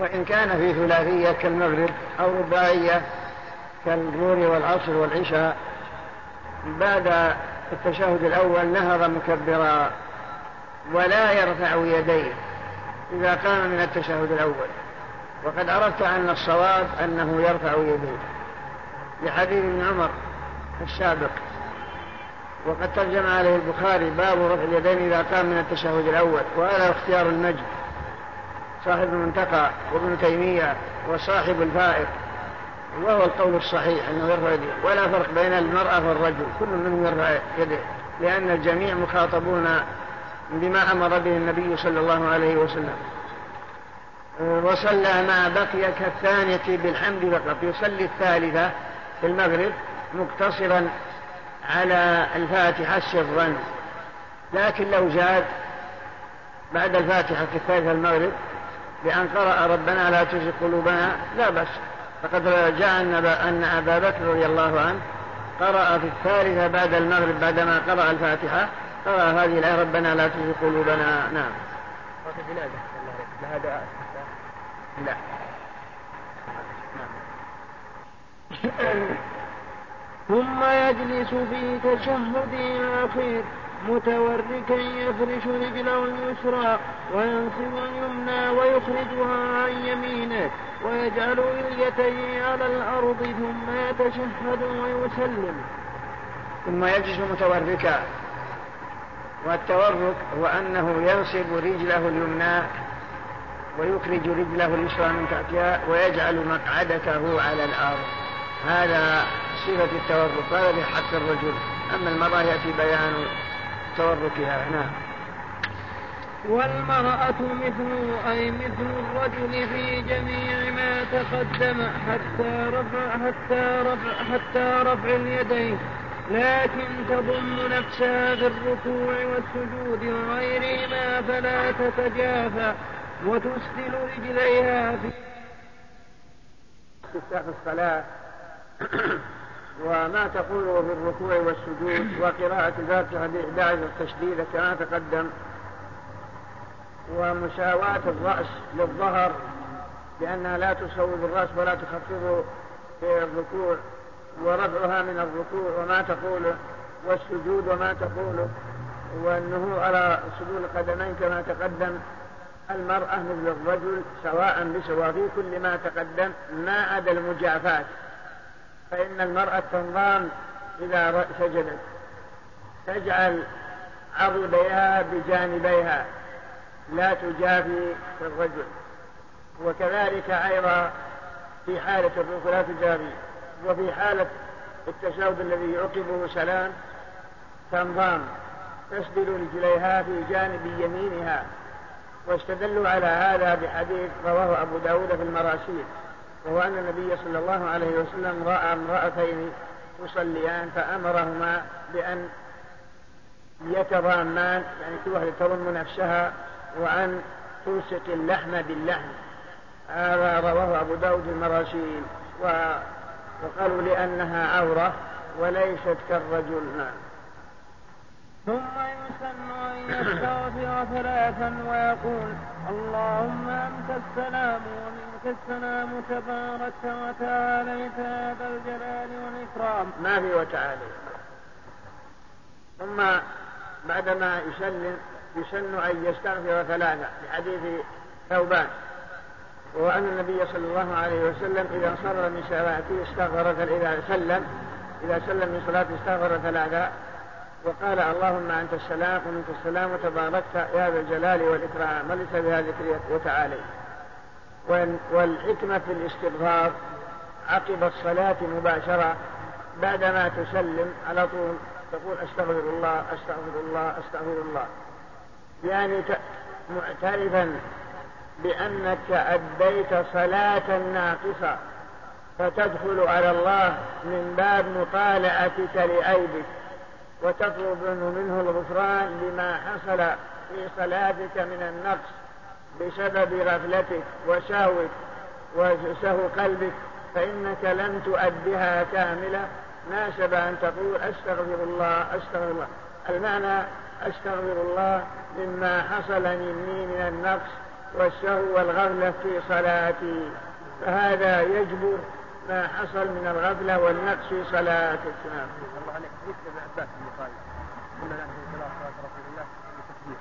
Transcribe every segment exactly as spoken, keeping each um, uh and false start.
وإن كان في ثلاثية كالمغرب أو رباعية كالظهر والعصر والعشاء بعد التشهد الأول نهض مكبرا ولا يرفع يديه إذا قام من التشهد الأول، وقد عرفت أن الصواب أنه يرفع يديه لحديث ابن عمر السابق، وقد ترجم عليه البخاري باب رفع اليدين إذا قام من التشهد الأول، وهذا اختيار المجد صاحب المنتقى وابن تيمية وصاحب الفائق، وهو القول الصحيح أنه يرفع يديه، ولا فرق بين المرأة والرجل، كل منهم يرفع يديه لأن الجميع مخاطبون بما أمر به النبي صلى الله عليه وسلم. وصلى ما بقي كالثانية بالحمد فقط، يصلي الثالثة في المغرب مقتصرا على الفاتحة سرا، لكن لو زاد بعد الفاتحة في الثالثة المغرب بأن قرأ ربنا لا تزغ قلوبنا لا بأس، فقد جاء أن أبا بكر رضي الله عنه قرأ في الثالثة بعد المغرب بعدما قرأ الفاتحة قرأ هذه الآية ربنا لا تزغ قلوبنا. نعم. لا. ثم يجلس في تشهده الأخير متوركا يفرش رجله اليسرى وينصب اليمنى ويخرجها عن يمينه ويجعل اليتين على الأرض ثم يتشهد ويسلم. ثم يجلس متوركا، والتورك هو أنه ينصب رجله اليمنى ويخرج رجله اليسرى من تحتها ويجعل مقعدته على الأرض، هذا صفة التورك، هذا في حق الرجل، أما المرأة يأتي بيان توركها. نعم. والمرأة مثل أي مثل الرجل في جميع ما تقدم حتى رفع حتى رفع حتى رفع اليدين، لكن تضم نفسها في الركوع والسجود وغيرهما فلا تتجافى وتسدل رجليها في استفتاح الصلاة وما تقوله في الركوع والسجود وقراءة الفاتحة بإحدى عشر تشديدة كما تقدم، ومساواة الرأس للظهر لأنها لا تصوب الرأس ولا تخفضه في الركوع، ورفعها من الركوع وما تقوله، والسجود وما تقوله، والنهوض على سجود القدمين كما تقدم. المرأة مثل الرجل سواء بسواء في كل ما تقدم ما عدا المجافات، فإن المرأة تنضام إذا سجدت تجعل عضديها بجانبيها لا تجافي الرجل، وكذلك أيضا في حالة الركوع لا تجافي، وفي حالة التشهد الذي يعقبه سلام تنضام تسدل رجليها في جانب يمينها. واستدلوا على هذا بحديث رواه أبو داود في المراسيل، وهو أن النبي صلى الله عليه وسلم رأى امرأتين تصليان فأمرهما بأن يتضامان، يعني كل واحدة تضم نفسها، وأن تلصق اللحم باللحم. هذا رواه أبو داود في المراسيل، وقالوا لأنها عورة وليست كالرجل. ثم يسن أن يستغفر ثلاثا ويقول اللهم أنت السلام ومنك السلام تبارك وتعاليت يا ذا الجلال والإكرام. ما في وتعالى. ثم بعدما يسلم يسن أن يستغفر ثلاثا لحديث ثوبان، وأن النبي صلى الله عليه وسلم إذا انصرف من صلاته استغفر، إذا سلم إذا سلم من صلاته استغفر ثلاثا وقال اللهم أنت السلام ومنك السلام وتباركت يا ذا الجلال والإكرام، وليس بها ذكر وتعالي. والحكمة في الاستغفار عقب الصلاة مباشرة بعدما تسلم على طول تقول أستغفر الله أستغفر الله أستغفر الله، يعني معترفا بأنك أديت صلاة ناقصة فتدخل على الله من باب مطالعتك لعيبك وتطلب منه الغفران لما حصل في صلاتك من النقص بسبب غفلتك وسهوك وسهو قلبك، فإنك لم تؤدها كاملة. ناسب أن تقول أستغفر الله أستغفر الله. المعنى أستغفر الله مما حصل مني من النقص والسهو والغفلة في صلاتي، فهذا يجبر ما حصل من الغفلة والنقص في صلاة السلام. الله عليك ذكر عباس بن خالد قلنا له في صلاة رسول الله بتكبير.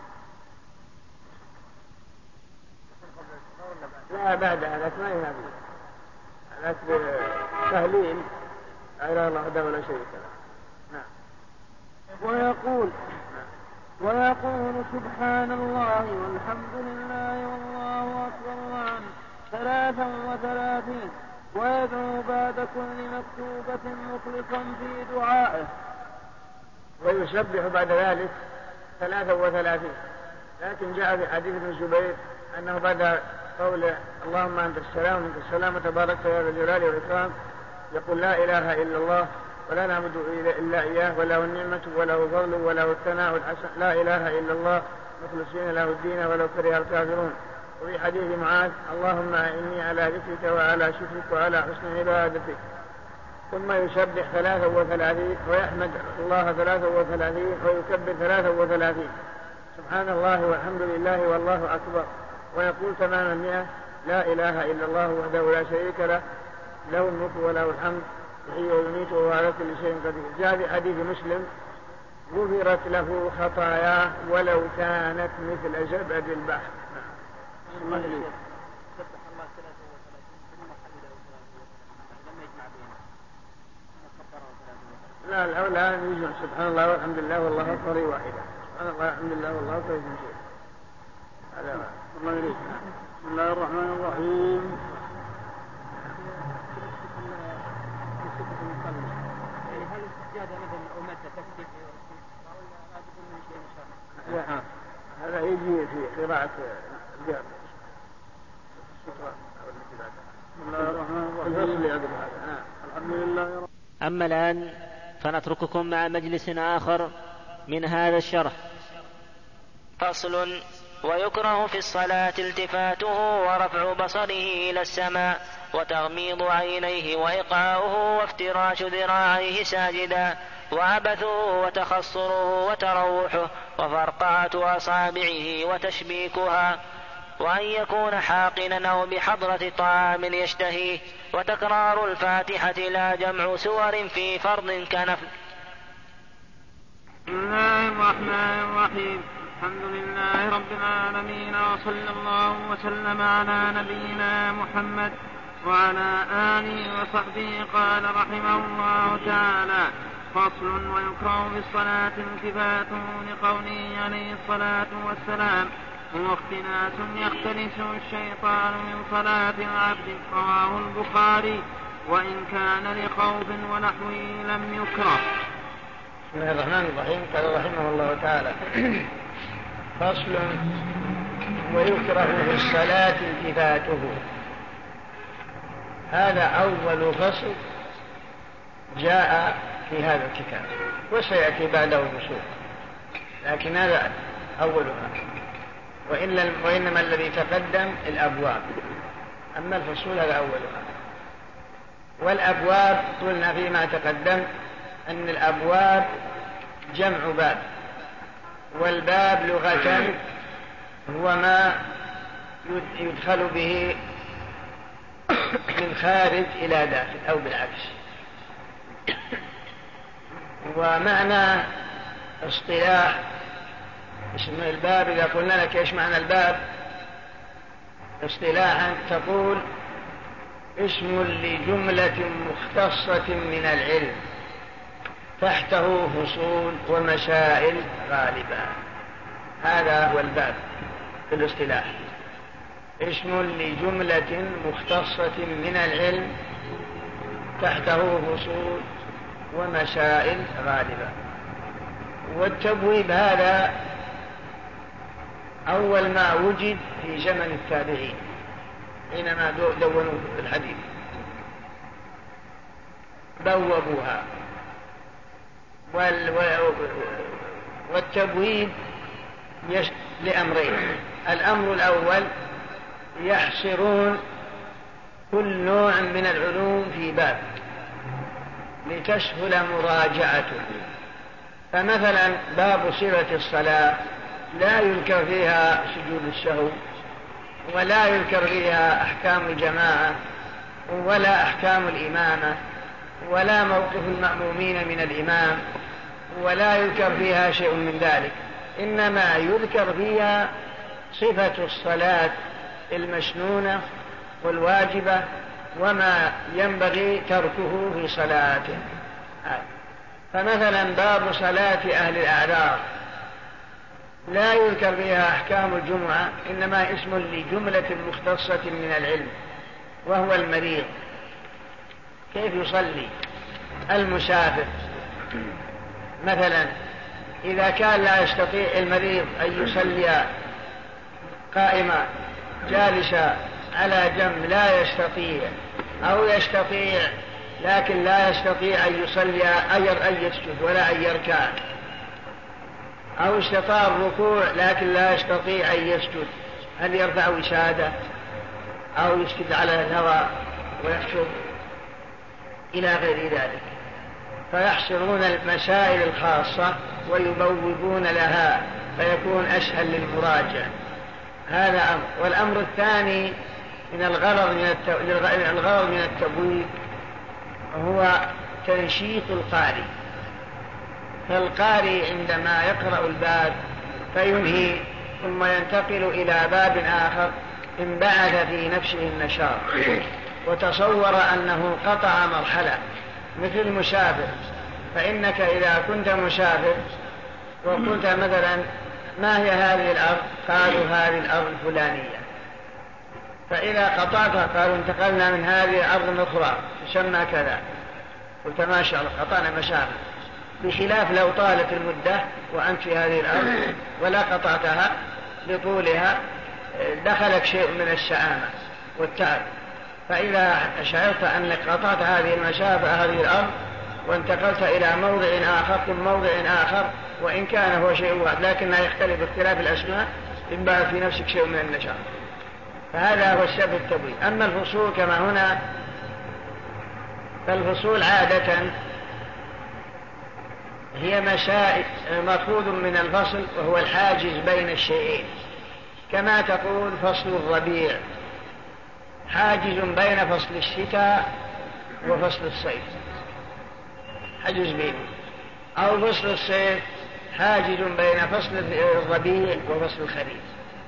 لا بعد هذا ما ينبغي هذا تهليل لا إله إلا الله وحده لا شريك له. نعم. ويقول ويقول سبحان الله والحمد لله والله أكبر عن ثلاثا وثلاثين، ويدعو بعد كل مكتوبة مخلصا في دعائه، ويسبح بعد ذلك ثلاثا وثلاثين. لكن جاء في حديث ابن الزبير أنه بعد قول اللهم أنت السلام ومنك السلام تبارك يا ذا الجلال والإكرام يقول لا إله إلا الله ولا نعبد إلا إياه وله النعمة وله الفضل وله الثناء والحسن لا إله إلا الله مخلصين له الدين ولو كره الكافرون. وفي حديث معاذ اللهم إني على ذكرك وعلى شكرك وعلى حسن عبادتك. ثم يسبح ثلاثا وثلاثين ويحمد الله ثلاثا وثلاثين ويكبر ثلاثا وثلاثين سبحان الله والحمد لله والله أكبر، ويقول تمام المئة لا إله إلا الله وحده لا شريك له له الملك وله الحمد يحيي ويميت وهو على كل شيء قدير. جاء في حديث مسلم غفرت له خطاياه ولو كانت مثل زبد البحر. لا الأولى أن يجمع سبحان الله والحمد لله والله أكبر واحدة. سبحان الله والحمد لله والله أكبر شيء. هذا الله يريد. بسم الله الرحمن الرحيم. هل السجادة مثل أمتة تكتب هذا يجي في قراءة الجامع. بسم الله الرحمن الرحيم. الحمد لله رب. أما الآن فنترككم مع مجلس آخر من هذا الشرح. فصل. ويكره في الصلاة التفاته ورفع بصره إلى السماء وتغميض عينيه وإيقاؤه وافتراش ذراعيه ساجدا وعبثه وتخصره وتروحه وفرقعة أصابعه وتشبيكها، وأن يكون حاقنا أو بحضرة طعام يشتهيه، وتكرار الفاتحة لا جمع سور في فرض كنفل. بسم الله الرحمن الرحيم. الحمد لله رب العالمين وصلى الله وسلم على نبينا محمد وعلى آله وصحبه. قال رحمه الله تعالى فصل. ويكره في الصلاة التفات لقوله عليه الصلاة والسلام هو اختلاس يختلسه الشيطان من صلاة العبد. رواه البخاري وإن كان لخوف ونحوه لم يكره. بسم الله الرحمن الرحيم. قال رحمه الله تعالى فصل. ويكره في الصلاة التفاته. هذا أول فصل جاء في هذا الكتاب وسيأتي بعده الفصول، لكن هذا أولها، وإنما الذي تقدم الأبواب، أما الفصول هذا أولها. والأبواب قلنا فيما تقدم أن الأبواب جمع باب، والباب لغة هو ما يدخل به من خارج إلى داخل أو بالعكس. ومعنى اصطلاح اسم الباب، إذا قلنا لك إيش معنى الباب اصطلاحا تقول اسم لجملة مختصة من العلم تحته فصول ومسائل غالبا. هذا هو الباب في الاصطلاح، اسم لجملة مختصة من العلم تحته فصول ومسائل غالبا. والتبويب هذا أول ما وجد في زمن التابعين حينما دونوا في الحديث بوبوها. والتبويب لأمرين. الأمر الأول يحصرون كل نوع من العلوم في باب لتسهل مراجعته. فمثلا باب صلة الصلاة لا يذكر فيها سجود السهو ولا يذكر فيها أحكام الجماعة ولا أحكام الإمامة ولا موقف المأمومين من الإمام، ولا يذكر فيها شيء من ذلك، إنما يذكر فيها صفة الصلاة المسنونة والواجبة وما ينبغي تركه في صلاته. فمثلا باب صلاة أهل الأعذار لا يذكر فيها أحكام الجمعة، إنما اسم لجملة مختصة من العلم وهو المريض. كيف يصلي المسافر؟ مثلا إذا كان لا يستطيع المريض أن يصلي قائما جالسا على جنب لا يستطيع، أو يستطيع لكن لا يستطيع أن يصلي أن يسجد ولا أن يركع، أو استطاع الركوع لكن لا يستطيع أن يسجد، هل يرفع وسادة أو يسجد على الهواء ويحشر إلى غير ذلك؟ فيحصرون المسائل الخاصة ويبوبون لها فيكون أسهل للمراجع. هذا أمر. والأمر الثاني من الغرض من الغرض من التبويب هو تنشيط القارئ. فالقارئ عندما يقرأ الباب فينهي ثم ينتقل إلى باب آخر انبعث في نفسه النشاط وتصور أنه قطع مرحلة، مثل المسافر. فإنك إذا كنت مسافر وقلت مثلا ما هي هذه الأرض؟ قالوا هذه الأرض الفلانية. فإذا قطعتها قالوا انتقلنا من هذه أرض أخرى تسمى كذا، قلت ما شاء الله قطعنا مسافة. بخلاف لو طالت المدة وأنت في هذه الأرض ولا قطعتها لطولها دخلك شيء من السآمة والتعب. فإذا شعرت أنك قطعت هذه المسافة هذه الأرض وانتقلت إلى موضع آخر ثم موضع آخر، وإن كان هو شيء واحد لكنه يختلف باختلاف الأسماء، ينبعث في نفسك شيء من النشاط. فهذا هو السبب التبويب. أما الفصول كما هنا، فالفصول عادة هي مسائل مأخوذ من الفصل وهو الحاجز بين الشيئين، كما تقول فصل الربيع حاجز بين فصل الشتاء وفصل الصيف، حاجز بينه. أو فصل الصيف حاجز بين فصل الربيع وفصل الخريف.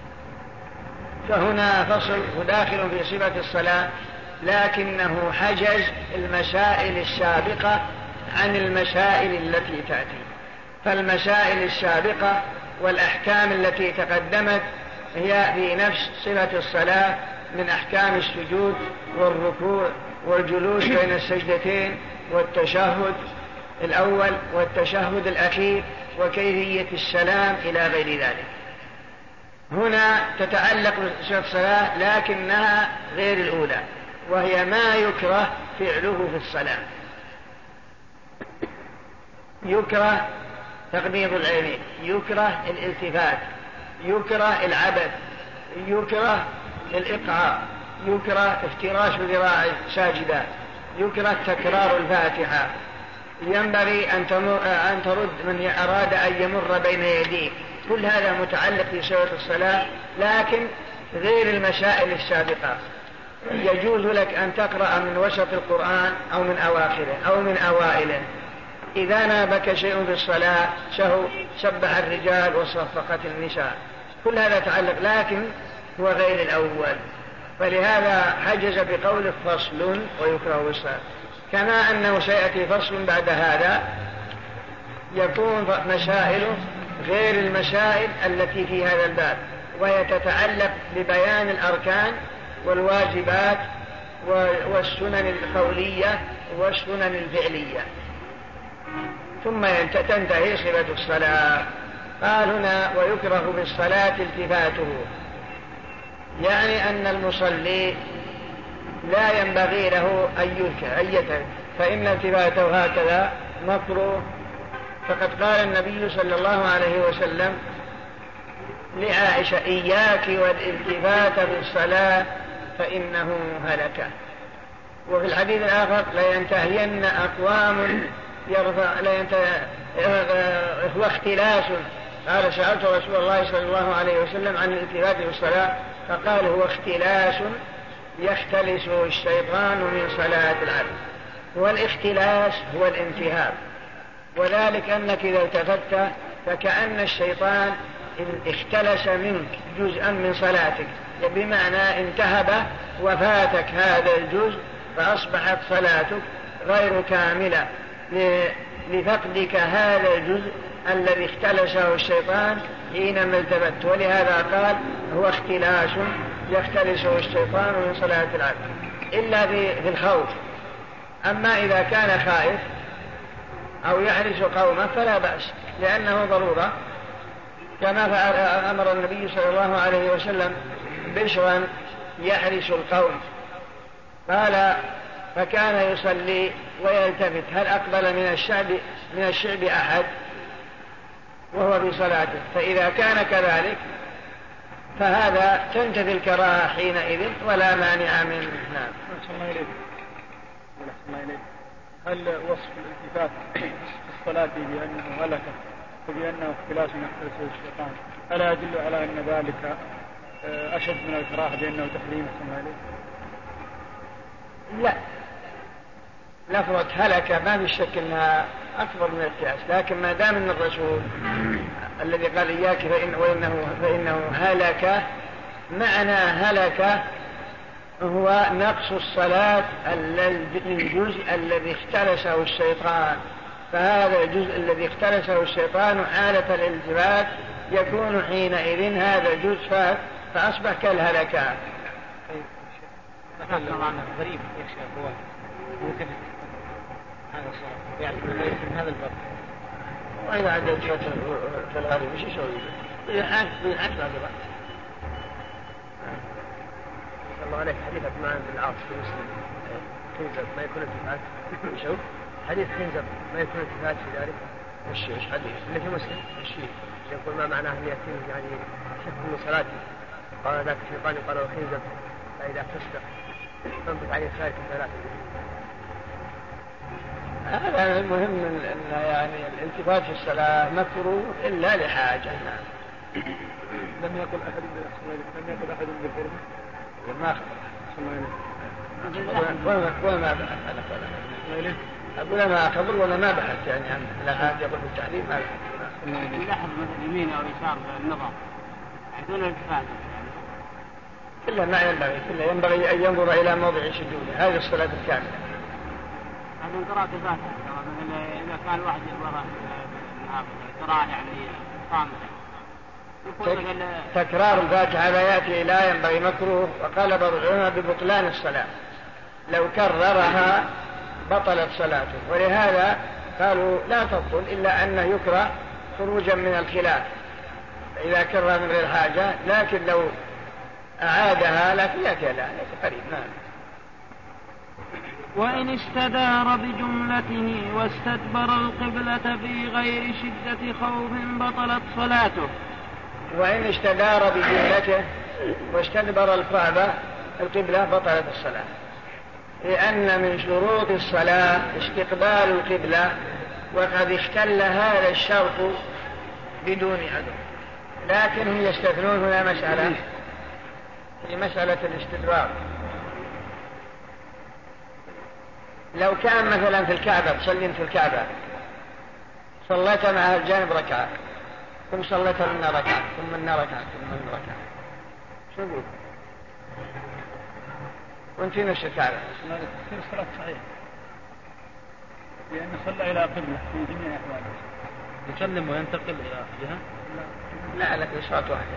فهنا فصل داخل في صفة الصلاة، لكنه حجز المسائل السابقة عن المسائل التي تأتي. فالمسائل السابقة والأحكام التي تقدمت هي في نفس صفة الصلاة من أحكام السجود والركوع والجلوس بين السجدتين والتشهد الأول والتشهد الأخير وكيفية السلام إلى غير ذلك. هنا تتعلق بصفة الصلاة لكنها غير الأولى، وهي ما يكره فعله في الصلاة. يكره تغميض العينين، يكره الالتفات، يكره العبث، يكره الإقعاء، يكره افتراش ذراع ساجدا، يكره تكرار الفاتحة. ينبغي أن ترد من أراد أن يمر بين يديك. كل هذا متعلق في صفة الصلاة لكن غير المسائل السابقة. يجوز لك أن تقرأ من وسط القرآن أو من أواخره أو من أوائله. إذا نابك شيء في الصلاة سهو سبح الرجال وصفقت النساء، كل هذا تعلق لكن هو غير الأول. فلهذا حجز بقول فصل ويكره الصلاة، كما أنه سيأتي فصل بعد هذا يكون مسائل غير المسائل التي في هذا الباب، وهي تتعلق ببيان الأركان والواجبات والسنن القولية والسنن الفعلية. ثم تنتهي صفة الصلاة. قال هنا ويكره بالصلاة التفاته، يعني أن المصلي لا ينبغي له أن يلتفت، فإن التفاته هكذا مكروه. فقد قال النبي صلى الله عليه وسلم لعائشة إياك والالتفات بالصلاة فإنه هلك. وفي الحديث الآخر لا ينتهين أقوام يرفع لا ينتهي هو اختلاس. قال سألت رسول الله صلى الله عليه وسلم عن الالتفات بالصلاة فقال هو اختلاس يختلسه الشيطان من صلاة العبد. والاختلاس هو الانتهاب، وذلك أنك إذا التفت فكأن الشيطان اختلس منك جزءا من صلاتك، بمعنى انتهب وفاتك هذا الجزء، فأصبحت صلاتك غير كاملة لفقدك هذا الجزء الذي اختلسه الشيطان حينما التفت. ولهذا قال هو اختلاس يختلسه الشيطان من صلاة العبد، إلا في الخوف. أما إذا كان خائف أو يحرس قومه فلا بأس، لأنه ضرورة، كما أمر النبي صلى الله عليه وسلم بشرا يحرس القوم، قال فكان يصلي ويلتفت هل أقبل من الشعب من الشعب أحد وهو في صلاته، فإذا كان كذلك فهذا تنتفي الكراهة حينئذ ولا مانع منه. نعم. هل وصف الالتفات في الصلاة بأنه هلك وبأنه اختلاس يختلسه الشيطان ألا يدل على أن ذلك أشد من الكراهة بأنه تحريم؟ لا، لفظة هلك ما في شك أنها أكبر من القياس، لكن ما دام أن الرسول الذي قال إياك فإن وإنه فإنه هلك، معنى هلك هو نقص الصلاة الجزء الذي اختلسه الشيطان، فهذا الجزء الذي اختلسه الشيطان حالة الالتفات يكون حينئذ هذا الجزء فات فأصبح كالهلكات. غريب يخشى هو ملتفت هذا الصلاة يعني من هذا الباب، وإذا عدد فترة كالغريب وش يسوي؟ بيحاك بيحاك هذا الوقت. الله عليك حديث عثمان بن العاص في مسلم خنزب ما يكون التفات. شوف حديث خنزب ما يكون التفات في ذلك. وش وش حديث اللي في مسلم الشيء يقول ما معناه ان يتم يعني شك من صلاتي، قال ذاك الشيطان قال خنزب فإذا تصدق تنبت عليه سائر ثلاثة. هذا المهم أن يعني الالتفات في الصلاة مكروه إلا لحاجة. لم يقل أحد لم يقل أحد بالحرمة وما وما بحث أنا فلا أقول ما أخبر ولا ما بحث يعني عن لا حاجة يقول بالتعليم ما بحث. يلاحظ مثل يمين أو يسار النظر دون الالتفات إلا ما ينبغي إلا ينبغي أن ينظر إلى موضع سجوده. هذه الصلاة الكاملة. هذا قراءة الفاتحة إذا كان واحد وراء قراءة يعني صامتة تكرار الفاتحة لا يأتي لا ينبغي مكروه، وقال بعض العلماء ببطلان الصلاة لو كررها بطلت صلاته، ولهذا قالوا لا تبطل إلا أنه يكره خروجا من الخلاف إذا كرر من غير حاجة، لكن لو أعادها لكن يأتي لا قريب. نعم. وإن استدار بجملته واستدبر القبلة في غير شدة خوف بطلت صلاته. وإن استدار بجملته واستدبر الكعبة القبلة بطلت الصلاة، لأن من شروط الصلاة استقبال القبلة، وقد اختل هذا الشرط بدون عذر، لكن هم يستثنون هنا مسألة في مسألة الاستدبار. لو كان مثلا في الكعبة تصلين في الكعبة صليت مع الجانب ركعة ثم صليت لنا ركعة ثم لنا ركعة ثم لنا ركعة، شو نقول؟ وانت في نفس الكعبة في الصلاة صحيح لأنه صلى إلى قبلة في جميع أحواله. يسلم وينتقل إلى جهة؟ لا لك إشارة واحدة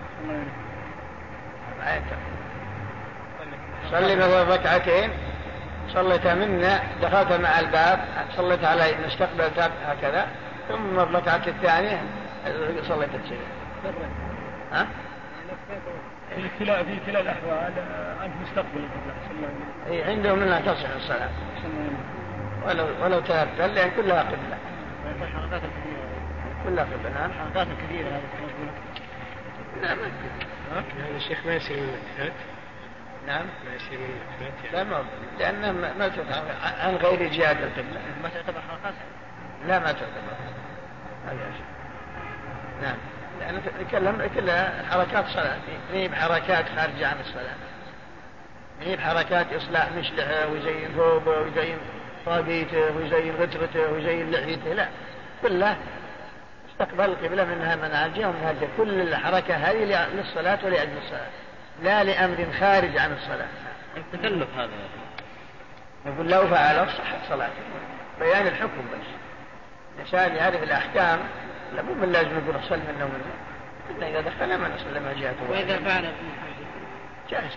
ما ينتقل. صلي مثلا ركعتين صليت منا دخلت مع الباب صليت على نستقبل هكذا ثم الركعة الثانية صليت الشيء. ها؟ في كلا في كلا الأحوال أنت مستقبل القبلة. أي عندهم أنها تصح الصلاة ولو ولو تهبل لأن كلها قبلة. الحركات الكبيرة كلها قبلة. نعم. الحركات الكبيرة هذه. لا ما. هذا الشيخ ما يصير من الاتفاق. نعم. ما يصير من الاتفاق. لا ما لأنه ما تعتبر عن غير جهة القبلة. ما تعتبر حركات. لا ما تعتبر. هذا شيء. نعم. لأن نتكلم كلها حركات صلاة، مي بحركات خارجة عن الصلاة، مي بحركات إصلاح مشلحه ويزين ثوبه ويزين طاقيته ويزين غترته ويزين لحيته، لا، كلها استقبال القبلة منها مناجة ومنهجة. كل الحركة هذه للصلاة ولأجل الصلاة، لا لأمر خارج عن الصلاة. التكلف هذا نقول لو فعله صحت صلاته، بيان الحكم بس. عشان يعرف الأحكام لا مو من لازم نقول أصل منه ومنه، إلا إذا دخل ما نصل ما جاءته. وإذا فعل جائز.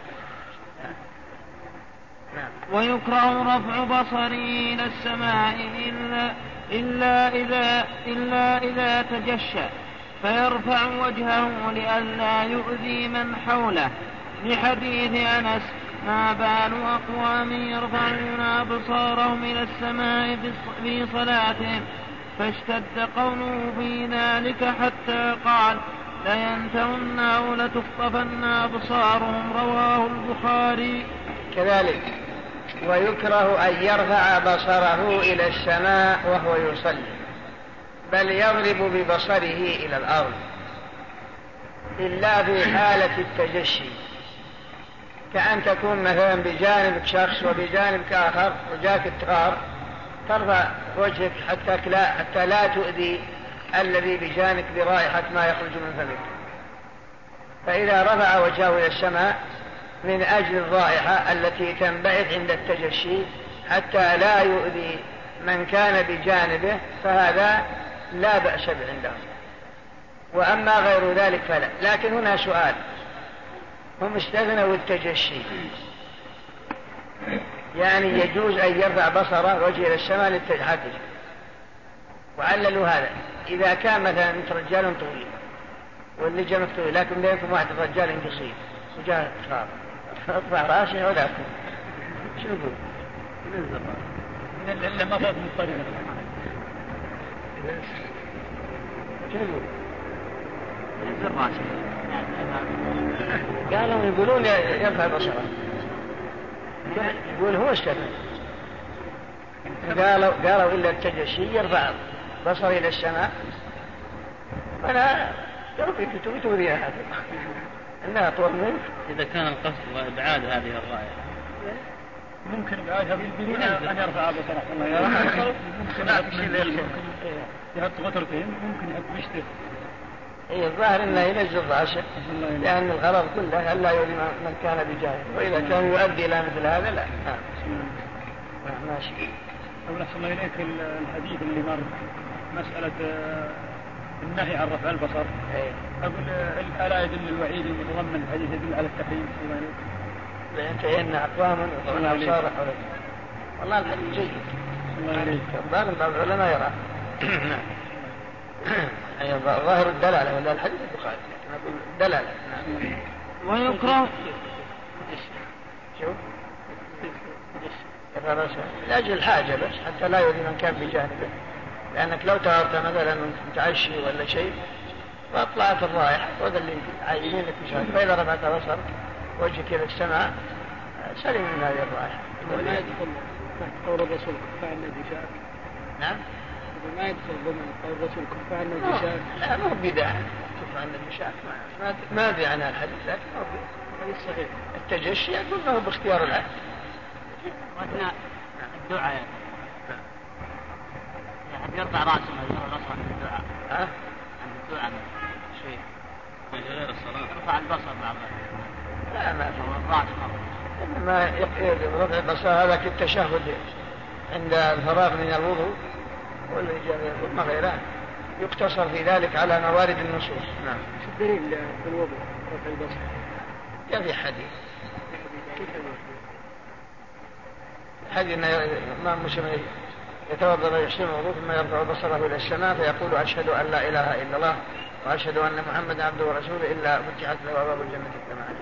نعم. ويكره رفع بصري إلى السماء إلا إلا إذا إلا إذا تجشى فيرفع وجهه لئلا يؤذي من حوله، لحديث أنس: ما بال أقوام يرفعون أبصارهم إلى السماء في صلاتهم، فاشتد قوله في ذلك حتى قال: لينتهن أو لتخطفن أبصارهم. رواه البخاري. كذلك ويكره أن يرفع بصره إلى السماء وهو يصلي، بل يضرب ببصره إلى الأرض، إلا في حالة التجشي، كأن تكون مثلا بجانبك شخص وبجانبك آخر وجاك التغار، ترفع وجهك حتى لا, حتى لا تؤذي الذي بجانبك برائحة ما يخرج من فمك. فإذا رفع وجهه إلى السماء من أجل الرائحة التي تنبعث عند التجشي حتى لا يؤذي من كان بجانبه، فهذا لا بأس به عندهم. وأما غير ذلك فلا. لكن هنا سؤال: هم استثنوا التجشي، يعني يجوز أن يرفع بصره وجهه إلى السماء للتجحكش، وعللوا هذا إذا كان مثلا أنت رجال طويل واللي جنبك طويل، لكن بينكم واحد رجال قصير وجاه خاف، ارفع راسه ولا أكون شو يقول؟ إلا ما فات من الطريق. شو يقول؟ ينزل راسه. قالوا يقولون يرفع بصره، يقول هو استثنى. قالوا قالوا إلا التجشي يرفع بصره إلى السماء. أنا قالوا في كتب توريها هذا إنها أطول منك. إذا كان القصد إبعاد هذه الرائحة ممكن إبعادها بدون أن يرفع بصره. ممكن يحط غترتين، ممكن يحط مشتر. إيه الظاهر إنه ينزل رأسه، لأن الغرض كله ألا يؤذي من كان بجانب، وإذا كان يؤدي إلى مثل هذا لا. ماشي. أولا صلى إليك الحديث اللي مر مسألة النهي عن رفع البصر. أقول ألا يدل الوعيد المتضمن الحديث يدل على التحريم؟ صلى الله عليه لأنتهينا أقواما وضعنا أبصار حولك. والله الحديث جيد. صلى الله عليه وسلم. بعض العلماء يرى أي ظاهر الدلالة، ولا الحديث البخاري نقول دلالة. ويكره شوف لأجل الحاجة بس، حتى لا يؤذي من كان بجانبه، لأنك لو تهرت مثلا متعشي ولا شيء وأطلعت الرائحة وهذا اللي عايزين لك بشهر، فإذا رفعت بصرك وجهك إلى السماء سلم من هذه الرائحة. ما يدخل قول الرسول كفى الذي شاء. نعم. ما يدخل ضمن قول الرسول كفى الذي شاء. لا مو بدعة كفى الذي شاء، ما ما أدري عنها الحديث، لكن مو حديث صحيح. التجشي يقول له باختيار العبد. وأثناء الدعاء يعني يرفع رأسه البصر عند الدعاء. ها؟ عند الدعاء شيء غير الصلاة يرفع البصر بعض. لا ما هو الرأس إنما رفع البصر هذا كالتشهد عند الفراغ من الوضوء وما غيره، يقتصر في ذلك على موارد النصوص. نعم. شو الدليل في الوضوء رفع البصر؟ جاء في حديث حديث أن الإمام مسلم يتوضأ ويحسن الوضوء ثم يرفع بصره إلى السماء فيقول: أشهد أن لا إله إلا الله وأشهد أن محمدا عبده ورسوله، إلا فتحت له أبواب الجنة الثمانية.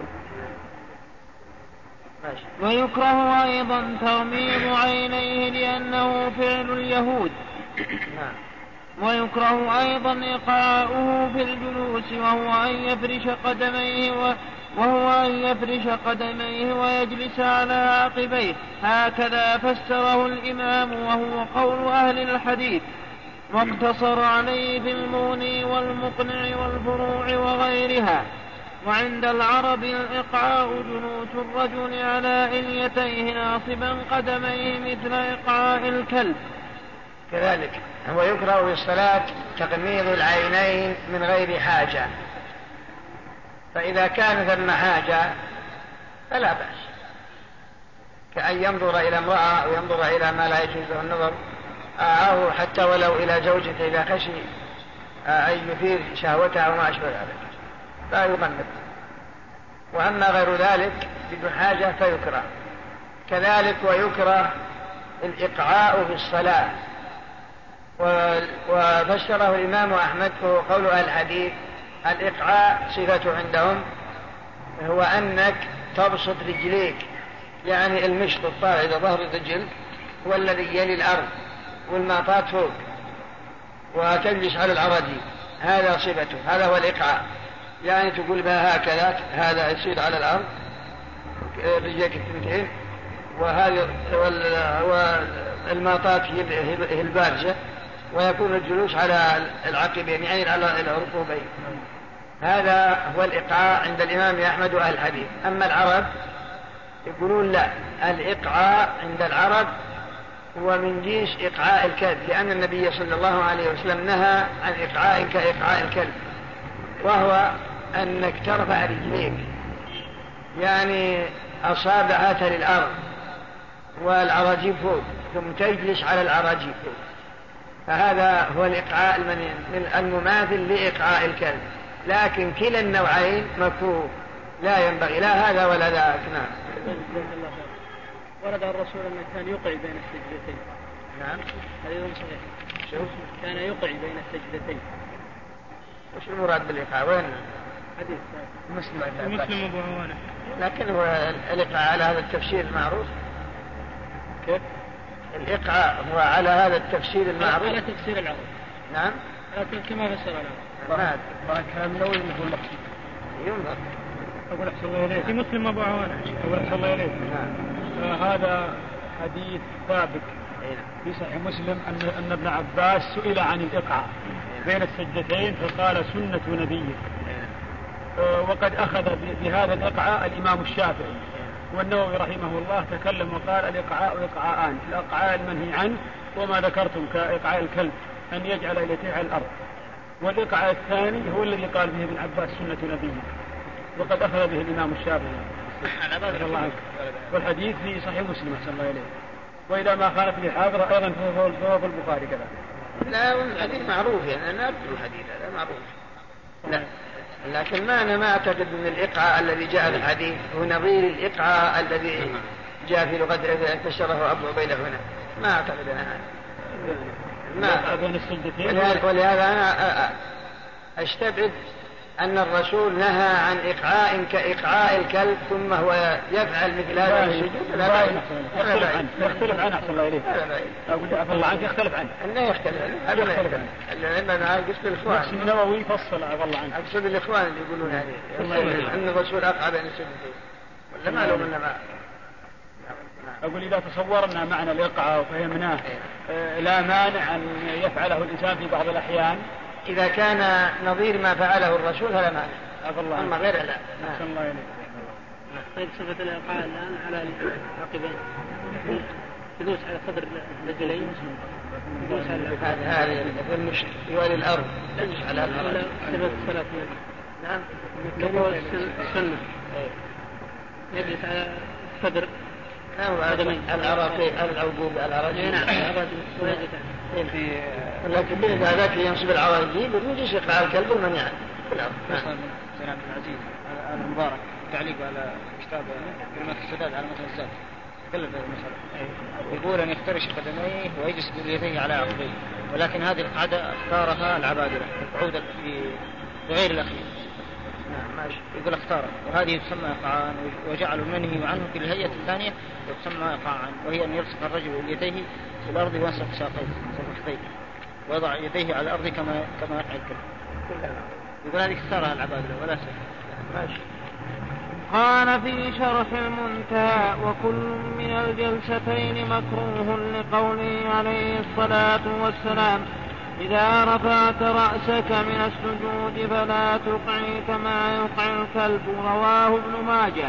ماشي. ويكره أيضا تغميض عينيه لأنه فعل اليهود. نعم. ويكره أيضا إيقاعه في الجلوس وهو أن يفرش قدميه و وهو أن يفرش قدميه ويجلس على عقبيه، هكذا فسره الإمام وهو قول أهل الحديث. واقتصر عليه في المغني والمقنع والفروع وغيرها. وعند العرب الإقعاء جلوس الرجل على إليتيه ناصبا قدميه مثل إقعاء الكلب. كذلك هو يكره في الصلاة تغميض العينين من غير حاجة، فإذا كان ثم حاجة فلا بأس، كأن ينظر إلى امرأة أو ينظر إلى ما لا يجوز النظر، أو حتى ولو إلى زوجته إذا خشي أن يثير شهوتها أو ما أشبه ذلك لا يغمض. وأما غير ذلك بدون حاجة فيكره. كذلك ويكره الإقعاء في الصلاة، وفسره الإمام أحمد وهو قول أهل الحديث الإقعاء صفة عندهم هو أنك تبسط رجليك، يعني المشط الطالع إلى ظهر الرجل هو الذي يلي الأرض والماطات فوق، وتجلس على العرجي، هذا صفته، هذا هو الإقعاء، يعني تقول بها هكذا، هذا يصير على الأرض رجليك الثنتين، وهذه والماطات هي البارزة، ويكون الجلوس على العقبين يعني على الركبين. هذا هو الإقعاء عند الإمام أحمد وأهل الحديث. أما العرب يقولون لا، الإقعاء عند العرب هو من جيش إقعاء الكلب، لأن النبي صلى الله عليه وسلم نهى عن إقعاء كإقعاء الكلب، وهو أنك ترفع رجليك يعني أصابعها للأرض والعراجيب فوق، ثم تجلس على العراجيب فوق، فهذا هو الإقعاء المماثل لإقعاء الكلب. لكن كلا النوعين مكروه، لا ينبغي لا هذا ولا ذاك. نعم. ورد الرسول أنه كان يقع بين السجدتين. نعم. هذا صحيح. شوف. كان يقع بين السجدتين. وش المراد بالإقعاء؟ وين؟ حديث مسلم مسلم أبو عوانة. لكن هو الإقعاء على هذا التفسير المعروف. كيف؟ الإقعاء هو على هذا التفسير المعروف. على تفسير العرب. نعم. لكن كما فسر العرب. ما ما كان لو يقول لك. ينظر. أقول أحسن الله إليك. في مسلم أبو عوانة. أقول أحسن الله إليك. نعم. آه هذا حديث ثابت في صحيح مسلم أن أن ابن عباس سئل عن الإقعاء بين السجدتين فقال سنة نبيه. آه وقد أخذ بهذا الإقعاء الإمام الشافعي، والنووي رحمه الله تكلم وقال الإقعاء إقعاءان، الإقعاء المنهي عنه وما ذكرتم كإقعاء الكلب أن يجعل يديه على الأرض، والإقعاء الثاني هو الذي قال به ابن عباس سنة نبيه، وقد أخذ به الإمام الشافعي. والحديث في صحيح مسلم أحسن الله إليه، وإذا ما خالف لي حاضر أيضا فهو في البخاري كذا. لا الحديث معروف، يعني أنا أذكر الحديث هذا معروف. لا لكن ما أنا ما أعتقد أن الإقعاء الذي جاء في الحديث هو نظير الإقعاء الذي جاء في لغة فسره أبو عبيدة هنا، ما أعتقد أنا هذا. ما ولهذا أنا أستبعد أن الرسول نهى عن إقعاء كإقعاء الكلب ثم هو يفعل مثل هذا السجود. لا باين. يختلف عنه أحسن الله إليه. أقول عفوا الله عنك يختلف عنه. أنه يختلف عنه. هذا لا يختلف عنه. لأن أنا أقصد الإخوان. النووي فصل عفوا الله عنك. أقصد الإخوان اللي يقولون هذه. أن الرسول أقع بين السجدتين. ولا ما لهم إلا ما. أقول إذا تصورنا معنى الإقعاء وفهمناه لا مانع أن يفعله الإنسان في بعض الأحيان إذا كان نظير ما فعله الرسول فلا مانع، أما غير لا. أحسن الله إليك. طيب صفة الإقعاء الآن على العقبين، يدوس على صدر الرجلين، يدوس على هذا المشط يوالي الأرض، يدوس على الأرض. صفة الصلاة. نعم. كما السنة يجلس على صدر العراقي العقوب العراجيل. نعم. لكن من هذاك ينصب العراجيل ويجلس يقع الكلب المنيع في الأرض. سلام العزيز المبارك تعليق على كتاب كلمة السداد على متن الزاد تكلم في المسألة. يقول أن يفترش قدميه ويجلس بيديه على عقبيه، ولكن هذه القاعدة اختارها العبادلة القعود في غير الأخير. نعم ماشي. يقول اختار، وهذه تسمى إقعاء، وجعلوا المنهي عنه في الهيئة الثانية وتسمى إقعاء، وهي أن يلصق الرجل يديه في الأرض وينصب ساقيه ساقيه ويضع يديه على الأرض كما كما يفعل الكلب. يقول هذه اختارها العبادلة ولا شيء. ماشي. قال في شرح المنتهى وكل من الجلستين مكروه لقوله عليه الصلاة والسلام إذا رفعت رأسك من السجود فلا تقع كما يقع الكلب. رواه ابن ماجه.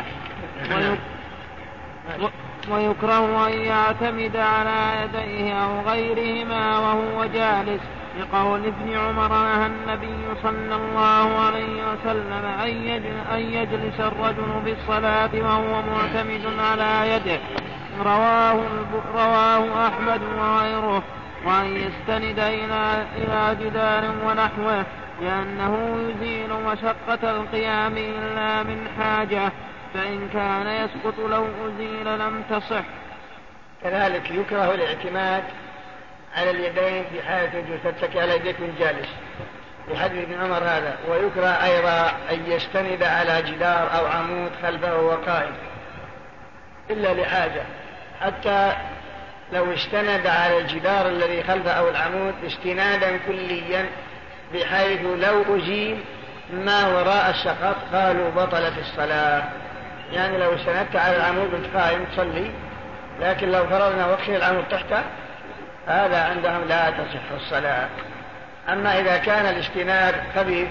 ويكره أن يعتمد على يديه أو غيرهما وهو جالس، لقول ابن عمر نهى النبي صلى الله عليه وسلم أن يجلس الرجل في الصلاة وهو معتمد على يده. رواه, رواه أحمد وغيره. وأن يستند إلى, إلى جدار ونحوه لأنه يزيل مشقة القيام إلا من حاجة، فإن كان يسقط لو أزيل لم تصح. كذلك يكره الاعتماد على اليدين في حالة جلستك على يديك من جالس في حديث ابن عمر هذا. ويكره أيضا أن يستند على جدار أو عمود خلفه وهو قائم إلا لحاجة، حتى لو استند على الجدار الذي خلفه أو العمود استنادا كليا بحيث لو أزيل ما وراء السقط قالوا بطلت الصلاة. يعني لو استندت على العمود وانت قائم تصلي، لكن لو فرضنا وقفل العمود تحته هذا عندهم لا تصح الصلاة. أما إذا كان الاستناد خفيف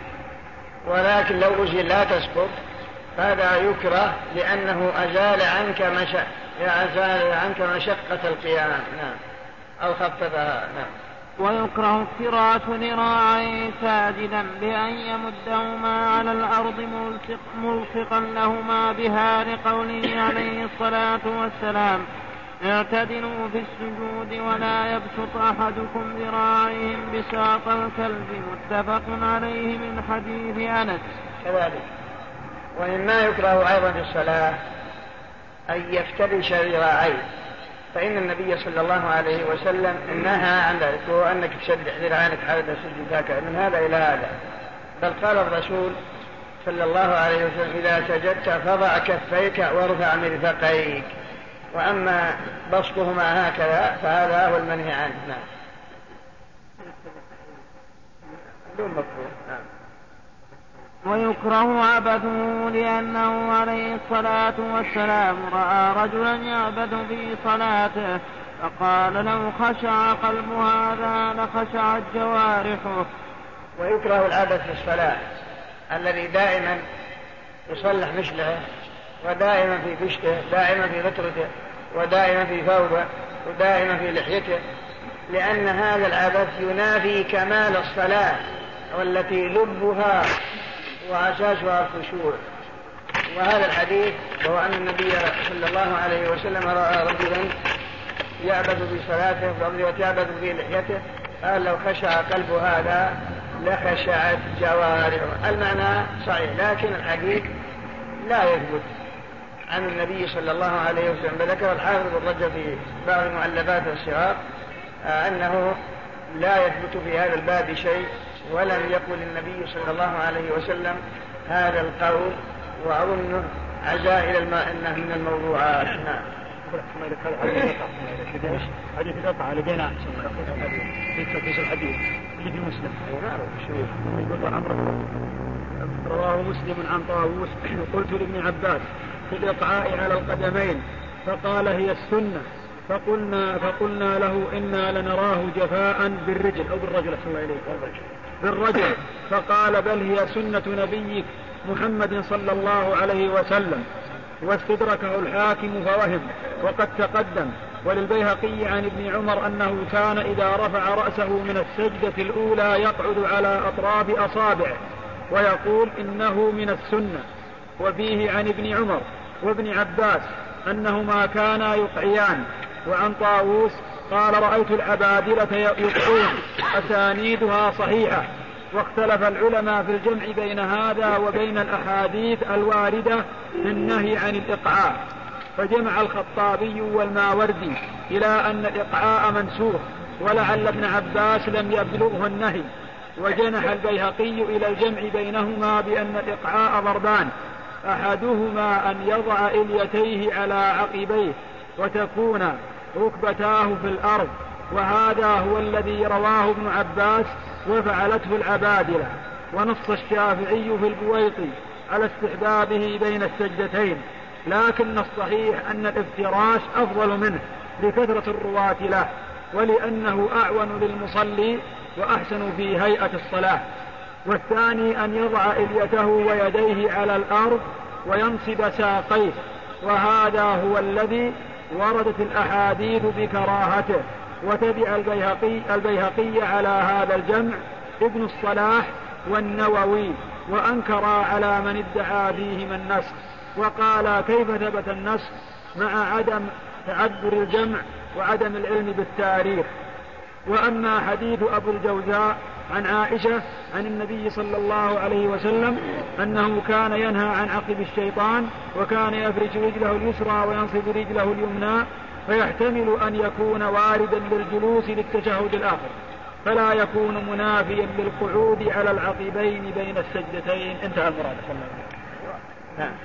ولكن لو أزيل لا تسقط فهذا يكره لأنه أزال عنك مشقة أزال عنك مشقة القيام. نعم. أو خففها. نعم. ويكره افتراش ذراعيه ساجدا بأن يمدهما على الأرض ملصق ملصقا لهما بها، لقوله عليه الصلاة والسلام اعتدلوا في السجود ولا يبسط أحدكم ذراعيه بساط الكلب. متفق عليه من حديث أنس. كذلك ومما يكره أيضا في الصلاة أن يفترش ذراعيه، فإن النبي صلى الله عليه وسلم نهى عن ذلك، وهو أنك تشدح ذراعينك حالة السجود هكذا من هذا إلى هذا. بل قال الرسول صلى الله عليه وسلم إذا سجدت فضع كفيك وارفع مرفقيك، وأما بسطهما هكذا فهذا هو المنهي عنه. نعم. دون مفهوم. نعم. ويكره عبثه لأنه عليه الصلاة والسلام رأى رجلا يعبث في صلاته فقال لو خشع قلب هذا لخشعت جوارحه. ويكره العبث في الصلاة الذي دائما يصلح مثله ودائما في كشته دائما في غترته ودائما في ثوبه ودائما في لحيته، لأن هذا العبث ينافي كمال الصلاة والتي لبها وأساسها الخشوع. وهذا الحديث وهو أن النبي صلى الله عليه وسلم رأى رجلا يعبث في صلاته ويعبث في لحيته قال لو خشع قلب هذا لخشعت جوارحه. المعنى صحيح، لكن الحديث لا يثبت عن النبي صلى الله عليه وسلم. فذكر الحافظ بن رجب في بعض مؤلفات الصغار أنه لا يثبت في هذا الباب شيء، ولم يقل النبي صلى الله عليه وسلم هذا القول، وأظنه عزاء إلى إنه من الموضوعات. نعم. حديث القطعة لقينا في تلخيص الحديث اللي في مسلم رواه مسلم عن طاووس قلت لابن عباس في الإقعاء على القدمين فقال هي السنة، فقلنا, فقلنا له إنا لنراه جفاء بالرجل أو بالرجل أحسن الله إليك بالرجل، فقال بل هي سنة نبيك محمد صلى الله عليه وسلم. واستدركه الحاكم فوهم وقد تقدم. وللبيهقي عن ابن عمر أنه كان إذا رفع رأسه من السجدة الأولى يقعد على أطراف أصابعه ويقول إنه من السنة. وفيه عن ابن عمر وابن عباس أنهما كانا يقعيان. وعن طاووس قال رأيت العبادلة يقعون أسانيدها صحيحة. واختلف العلماء في الجمع بين هذا وبين الأحاديث الواردة في النهي عن الإقعاء، فجمع الخطابي والماوردي إلى أن الإقعاء منسوخ، ولعل ابن عباس لم يبلغه النهي. وجنح البيهقي إلى الجمع بينهما بأن الإقعاء ضربان، أحدهما أن يضع إليتيه على عقبيه وتكون ركبتاه في الأرض، وهذا هو الذي رواه ابن عباس وفعلته العبادلة. ونص الشافعي في البويطي على استحبابه بين السجدتين، لكن الصحيح أن الافتراش أفضل منه لكثرة الرواة له ولأنه أعون للمصلي وأحسن في هيئة الصلاة. والثاني أن يضع إليته ويديه على الأرض وينصب ساقيه، وهذا هو الذي وردت الأحاديث بكراهته. وتبع البيهقي, البيهقي على هذا الجمع ابن الصلاح والنووي، وأنكر على من ادعى فيهما النسخ، وقال كيف ثبت النسخ مع عدم تعذر الجمع وعدم العلم بالتاريخ. وأما حديث أبو الجوزاء عن عائشة عن النبي صلى الله عليه وسلم أنه كان ينهى عن عقب الشيطان، وكان يفرش رجله اليسرى وينصب رجله اليمنى، فيحتمل أن يكون واردا للجلوس للتشهد الآخر، فلا يكون منافيا للقعود على العقبين بين السجدتين. انتهى المراد. صلى الله عليه وسلم. نعم.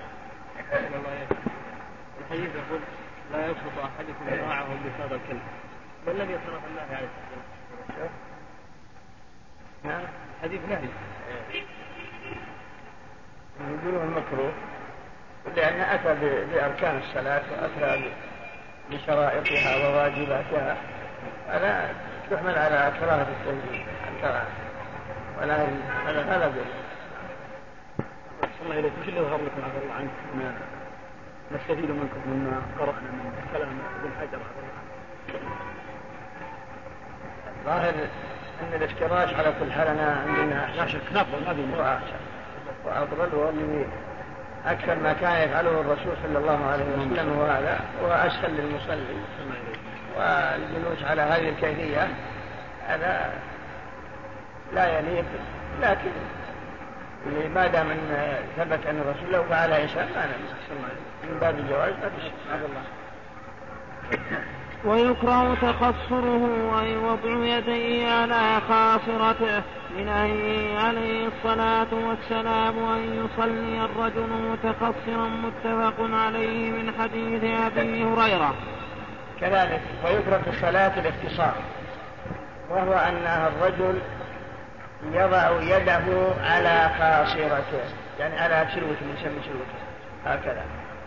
الحديث يقول لا يشرط أحدكم ذراعه بهذا الكلب، ما الذي صرف الله عليه السلام؟ نعم. حديث نهي يقولون مكروه لأن أتى بأركان الصلاة وأتى بشرائطها وواجباتها، فلا تحمل على كراهة التنزيل ولا هذا هذا بيه. الله إليك، وش اللي يظهر لكم عبد الله عنك نستفيد منكم مما قرأنا من كلام ابن حجر؟ ظاهر أن الافتراش على كل حال أنا عندنا لا شك نفضل ما بينه وأفضل، والذي أكثر ما كان يفعله الرسول صلى الله عليه وسلم هو هذا، وأسهل للمصلي. والجلوس على هذه الكيفية هذا لا يليق، لكن ما دام أن ثبت أن الرسول لو فعل إنسان ما نمسك من باب الجواز. ويكره تقصره أي وضع يديه على خاصرته لنهيه عليه الصلاة والسلام أن يصلي الرجل متقصرا، متفق عليه من حديث أبي هريرة. كذلك ويكره في الصلاة الاختصار، وهو أن الرجل يضع يده على خاصرته، يعني على شلوته، نسمي شلوته هكذا،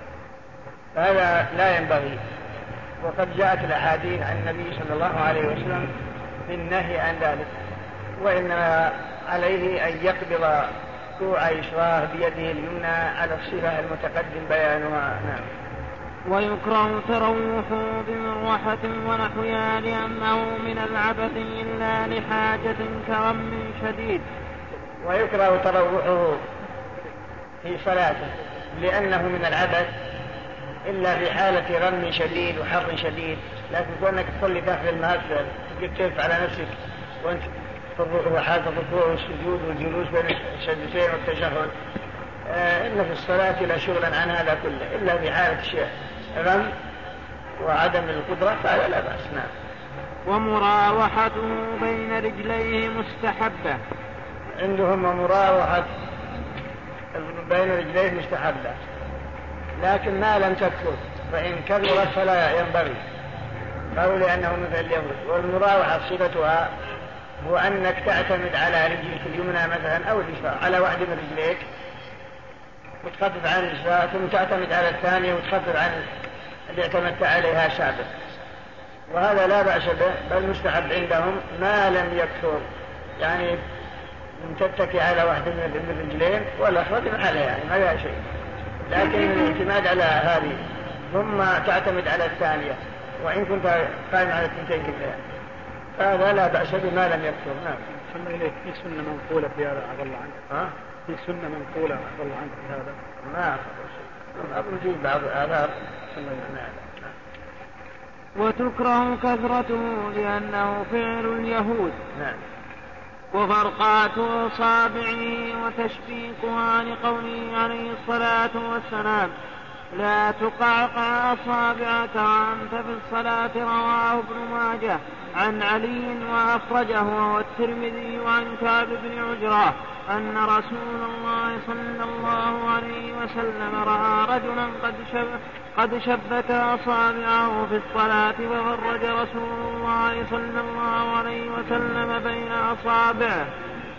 هذا لا ينبغي. وقد جاءت الأحاديث عن النبي صلى الله عليه وسلم بالنهي عن ذلك، وإنما عليه أن يقبض كوع يسراه بيده اليمنى على الصفة المتقدم بيانها. نعم. ويكره تروحه بمروحة ونحوها لأنه من العبث إلا لحاجة كرم شديد. ويكره تروحه في صلاته لأنه من العبث إلا في حالة رم شديد وحر شديد، لكن كونك تصلي داخل المسجد تكتف على نفسك وانت في حالة الركوع والسجود والجلوس بين السجدتين والتشهد، آه إن في الصلاة لا شغلا عن هذا كله إلا في حالة شيء رم وعدم القدرة فهذا لا بأس. نعم. ومراوحته بين رجليه مستحبة، عندهم مراوحة بين رجليه مستحبة، لكن ما لم تكثر، فإن كثرت فلا ينبغي، قالوا لأنه مثل اليهود. والمراوحة صفتها هو أنك تعتمد على رجلك اليمنى مثلا أو اليسرى على واحد من رجليك وتخفف عن اليسرى، ثم تعتمد على الثانية وتخفف عن اللي اعتمدت عليها سابق، وهذا لا بأس به، بل مستحب عندهم ما لم يكثر، يعني تتكي على واحد من الرجلين والأخرى محلها، يعني ما فيها شيء، لكن الاعتماد على هذه ثم تعتمد على الثانية، وإن كنت قائم على الثنتين كلها هذا لا بأس بما لم يكثر. نعم. ثم إليك في سنة منقولة في هذا عبد الله عنك؟ ها؟ في سنة منقولة عبد الله عنك في هذا؟ ما أخبر شيء، أظن في بعض الآثار. وتكره كثرته لأنه فعل اليهود. نعم. وفرقات أصابعه وتشبيكها لقوله عليه الصلاة والسلام لا تقعقع أصابعك وأنت في الصلاة، رواه ابن ماجه عن علي وأخرجه والترمذي عن كعب بن عجرة أن رسول الله صلى الله عليه وسلم رأى رجلا قد شب قد شبك أصابعه في الصلاة، ففرج رسول الله صلى الله عليه وسلم بين أصابعه.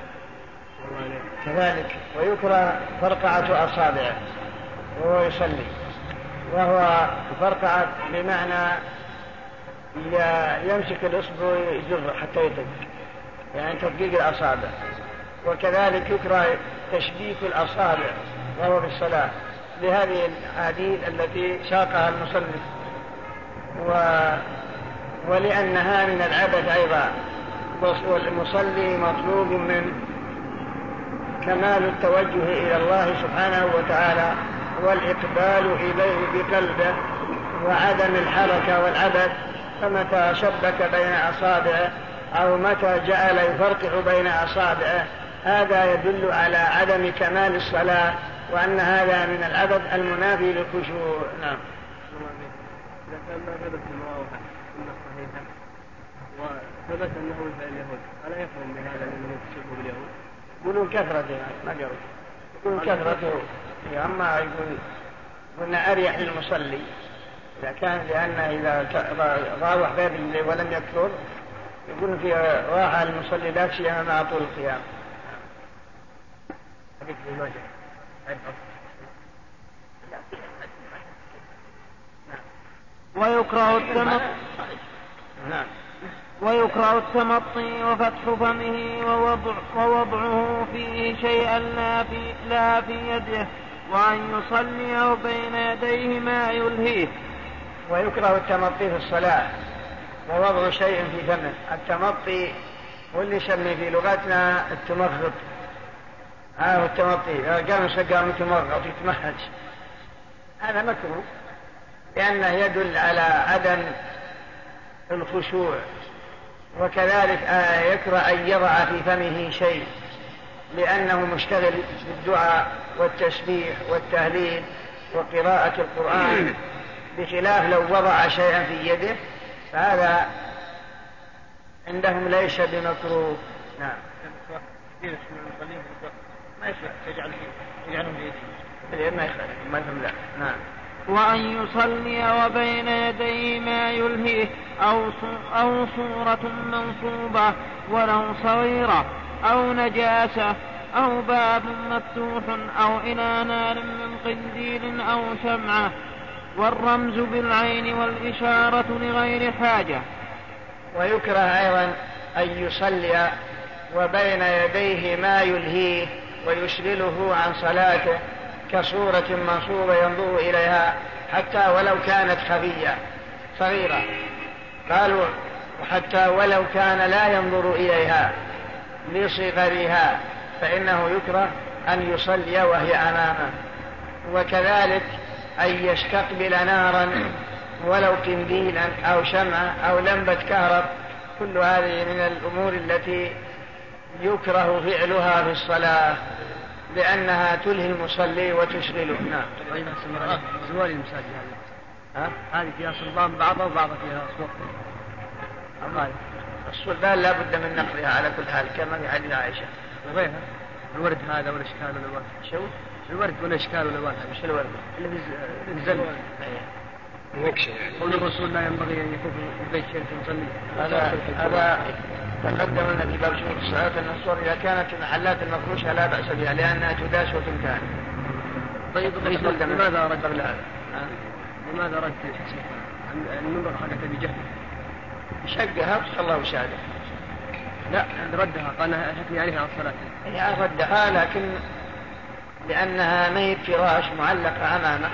كذلك ويكره فرقعة أصابعه وهو يصلي، وهو فرقعة بمعنى يمسك الإصبع ويجر حتى يطق، يعني تطبيق الأصابع. وكذلك يكره تشبيك الأصابع وهو في الصلاة لهذه الأحاديث التي ساقها المصنف، و... ولأنها من العبث أيضا، والمصلي مطلوب من كمال التوجه إلى الله سبحانه وتعالى والإقبال إليه بقلبه وعدم الحركة والعبث، فمتى شبك بين أصابعه أو متى جعل يفرقع بين أصابعه هذا يدل على عدم كمال الصلاة، وأن هذا من العبث المنافي للخشوع. نعم. إذا كان ما ثبت المواضع سنة صحيحة وثبت أنه فعل اليهود ألا يفهم بهذا أنه يتشبه باليهود؟ يقولون كثرته ما قالوا يقولون كثرته، أما يقول قلنا أريح للمصلي إذا كان، لأنه إذا راوح بين ولم يكثر يقول في راحة المصلي لا سيما مع طول القيام. ويكره التمطي ويكره التمطي وفتح فمه ووضع ووضعه فيه شيئا لا في, لا في يده، وأن يصلي بين يديه ما يلهيه. ويكره التمطي في الصلاة ووضع شيء في فمه. التمطي واللي يسمي في لغتنا التمغط، هذا التمطي قام سقام يتمغط يتمهج، هذا مكروه لأنه يدل على عدم الخشوع. وكذلك يكره أن يضع في فمه شيء لأنه مشتغل بالدعاء والتسبيح والتهليل وقراءة القرآن، بخلاف لو وضع شيئا في يده فهذا عندهم ليس بمكروه. نعم. ما يصلح يجعل يجعلهم بيده ما يخالف ما يفهم. لا. نعم. وأن يصلي وبين يديه ما يلهيه أو أو صورة منصوبة ولو صغيرة أو نجاسة أو باب مفتوح أو إلى نار من قنديل أو شمعة، والرمز بالعين والإشارة لغير حاجة. ويكره أيضا أن يصلي وبين يديه ما يلهيه ويشغله عن صلاته كصورة منصوبة ينظر إليها حتى ولو كانت خفية صغيرة، قالوا وحتى ولو كان لا ينظر إليها لصغرها فإنه يكره أن يصلي وهي أمامه. وكذلك أن يستقبل نارا ولو قنديلا أو شمعة أو لمبة كهرب، كل هذه من الأمور التي يكره فعلها في الصلاة لأنها تلهي المصلي وتشغله. نعم. زوال المساجد هذه هذه فيها صلبان بعضها وبعضها فيها صوت. الصلبان لا بد من نقلها على كل حال كما في حديث عائشة. وغيرها الورد هذا ولا إشكال ولا ورد؟ شو؟ الورد ولا إشكال ولا ورد؟ مش الورد اللي في الزل نكشة. قول الرسول لا ينبغي أن يكون في البيت شيء يصلي. هذا هذا تقدم لنا في باب شروط الصلاة أن الصور إذا كانت المحلات المفروشة لا بأس بها لأنها تداس وتمتهن. طيب لماذا رد قبل هذا؟ لماذا رد المنبر حقته بجهل؟ شقها الله وشاهده. لا ردها قال حكمي عليها على الصلاة. هي ردها لكن لأنها ما هي فراش معلقة أمامه.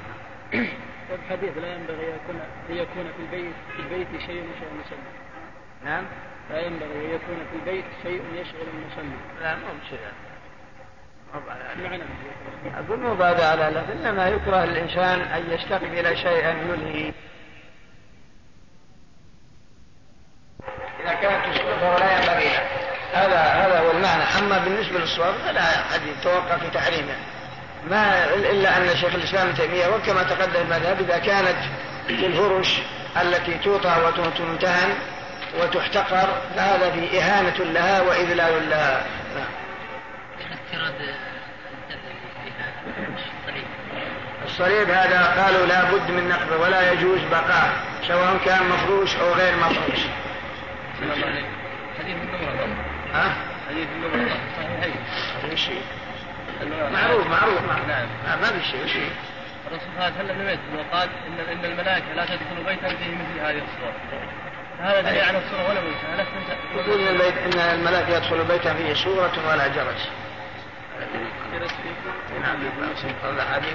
الحديث لا ينبغي يكون ليكون في البيت في البيت شيء يشغل المصلي. نعم. لا ينبغي أن يكون في البيت شيء يشغل المصلي. لا مو بشيء. أقول مو بعد على لا، إنما يكره الإنسان أن يستقبل شيئا يلهي. إذا كانت تشبه فلا ينبغي له. هذا هذا هو المعنى. أما بالنسبة للصواب فلا أحد يتوقع في تحريمه، ما إلا أن شيخ الإسلام تيمية وكما تقدم المذهب إذا كانت الفرش التي توطى وتمتهن وتحتقر فهذا في إهانة لها وإذلال لها. الصليب هذا قالوا لا بد من نقضه ولا يجوز بقاء سواء كان مفروش أو غير مفروش. حديث النمرة ها؟ حديث النمرة صحيح. معروف معروف نعم. ما في شيء شيء. الرسول صلى الله عليه وسلم وقال إن إن الملائكة لا تدخل بيتا فيه مثل هذه الصور. هذا دليل على الصورة ولا بيت؟ هذا يقول إن, البيت إن الملاك يدخل بيتا فيه صورة ولا جرس. نعم هذا حديث.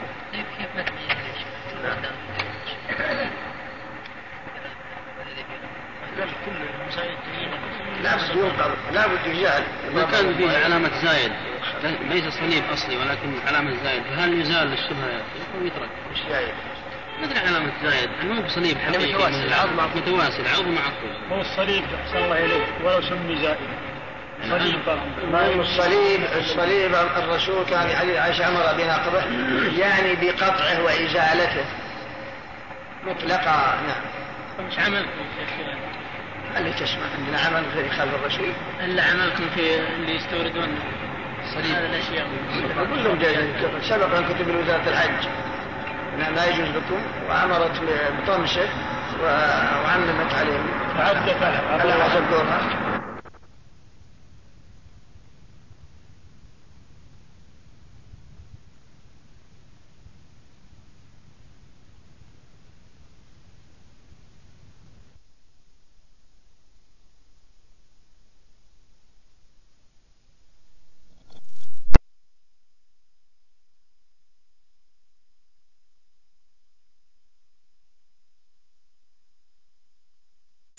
لا بد لا بد يزال. ما كان فيه علامة زايد ليس صليب أصلي ولكن علامة زايد، فهل يزال الشبهة أو يترك؟ مش زايد مثل علامة زايد مو بصليب حقيقي العظم متواسي العظم معقول. هو الصليب أحسن الله إليك ولو سمي زائد. صليب ما الصليب الصليب الرسول كان علي عائشة أمر بنقضه يعني بقطعه وإزالته مطلقا. نعم. مش عملكم اللي تسمع عندنا عمل في خلف الرسول إلا عملكم في اللي يستوردون صليب هذه الأشياء كلهم جايين. سبق أن كتب وزارة الحج لا يجوز لكم وأمرت بطمسه وعممت عليهم تعدت على حسب دورها.